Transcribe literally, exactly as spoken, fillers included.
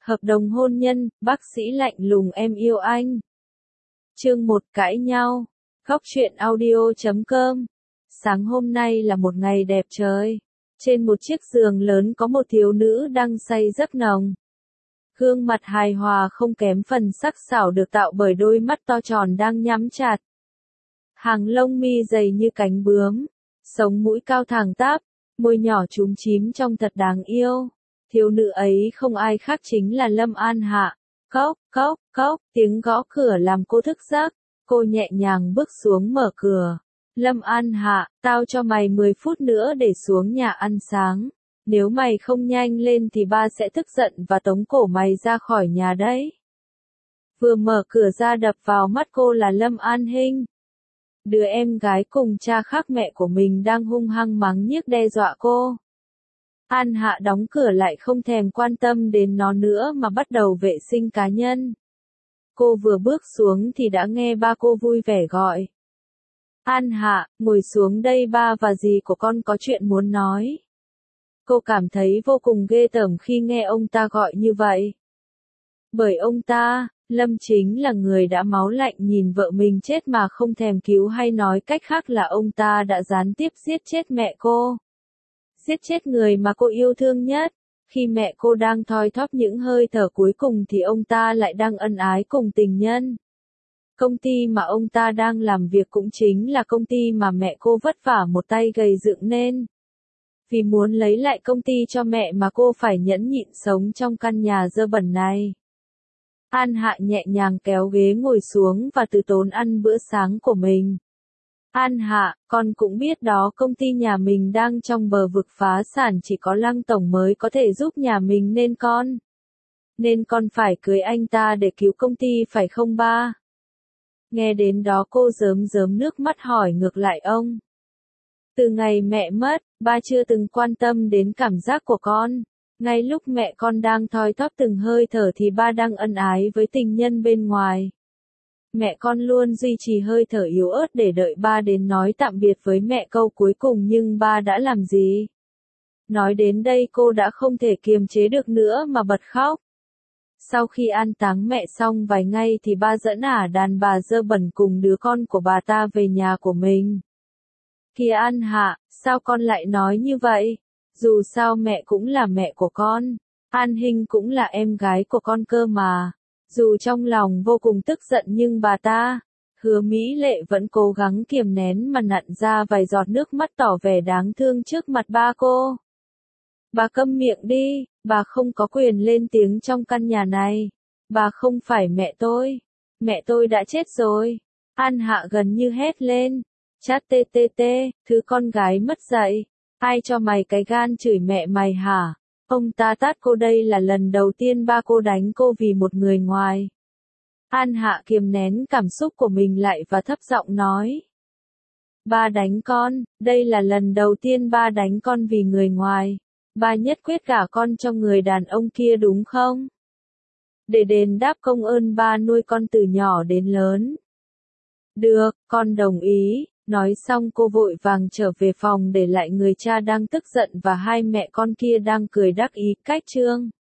Hợp đồng hôn nhân, bác sĩ lạnh lùng em yêu anh. Chương một cãi nhau. Góc truyện audio chấm com. Sáng hôm nay là một ngày đẹp trời. Trên một chiếc giường lớn có một thiếu nữ đang say giấc nồng. Gương mặt hài hòa không kém phần sắc sảo được tạo bởi đôi mắt to tròn đang nhắm chặt. Hàng lông mi dày như cánh bướm, sống mũi cao thẳng tắp, môi nhỏ chúm chím trông thật đáng yêu. Thiếu nữ ấy không ai khác chính là Lâm An Hạ. Cốc, cốc, cốc, tiếng gõ cửa làm cô thức giấc. Cô nhẹ nhàng bước xuống mở cửa. Lâm An Hạ, tao cho mày mười phút nữa để xuống nhà ăn sáng. Nếu mày không nhanh lên thì ba sẽ tức giận và tống cổ mày ra khỏi nhà đấy. Vừa mở cửa ra đập vào mắt cô là Lâm An Hinh. Đứa em gái cùng cha khác mẹ của mình đang hung hăng mắng nhiếc đe dọa cô. An Hạ đóng cửa lại không thèm quan tâm đến nó nữa mà bắt đầu vệ sinh cá nhân. Cô vừa bước xuống thì đã nghe ba cô vui vẻ gọi. An Hạ, ngồi xuống đây, ba và dì của con có chuyện muốn nói. Cô cảm thấy vô cùng ghê tởm khi nghe ông ta gọi như vậy. Bởi ông ta, Lâm chính là người đã máu lạnh nhìn vợ mình chết mà không thèm cứu, hay nói cách khác là ông ta đã gián tiếp giết chết mẹ cô. Giết chết người mà cô yêu thương nhất. Khi mẹ cô đang thoi thóp những hơi thở cuối cùng thì ông ta lại đang ân ái cùng tình nhân. Công ty mà ông ta đang làm việc cũng chính là công ty mà mẹ cô vất vả một tay gầy dựng nên. Vì muốn lấy lại công ty cho mẹ mà cô phải nhẫn nhịn sống trong căn nhà dơ bẩn này. An Hạ nhẹ nhàng kéo ghế ngồi xuống và từ tốn ăn bữa sáng của mình. An Hạ, con cũng biết đó, công ty nhà mình đang trong bờ vực phá sản, chỉ có Lăng tổng mới có thể giúp nhà mình nên con. Nên con phải cưới anh ta để cứu công ty phải không ba? Nghe đến đó cô rớm rớm nước mắt hỏi ngược lại ông. Từ ngày mẹ mất, ba chưa từng quan tâm đến cảm giác của con. Ngay lúc mẹ con đang thoi thóp từng hơi thở thì ba đang ân ái với tình nhân bên ngoài. Mẹ con luôn duy trì hơi thở yếu ớt để đợi ba đến nói tạm biệt với mẹ câu cuối cùng, nhưng ba đã làm gì? Nói đến đây cô đã không thể kiềm chế được nữa mà bật khóc. Sau khi an táng mẹ xong vài ngày thì ba dẫn ả đàn bà dơ bẩn cùng đứa con của bà ta về nhà của mình. Kìa An Hạ, sao con lại nói như vậy? Dù sao mẹ cũng là mẹ của con. An Hinh cũng là em gái của con cơ mà. Dù trong lòng vô cùng tức giận nhưng bà ta, Hứa Mỹ Lệ vẫn cố gắng kiềm nén mà nặn ra vài giọt nước mắt tỏ vẻ đáng thương trước mặt ba cô. Bà câm miệng đi, bà không có quyền lên tiếng trong căn nhà này. Bà không phải mẹ tôi. Mẹ tôi đã chết rồi. An Hạ gần như hét lên. Chát tê tê tê, thứ con gái mất dạy. Ai cho mày cái gan chửi mẹ mày hả? Ông ta tát cô, đây là lần đầu tiên ba cô đánh cô vì một người ngoài. An Hạ kiềm nén cảm xúc của mình lại và thấp giọng nói. Ba đánh con, đây là lần đầu tiên ba đánh con vì người ngoài. Ba nhất quyết gả con cho người đàn ông kia đúng không? Để đền đáp công ơn ba nuôi con từ nhỏ đến lớn. Được, con đồng ý. Nói xong cô vội vàng trở về phòng để lại người cha đang tức giận và hai mẹ con kia đang cười đắc ý cách trương.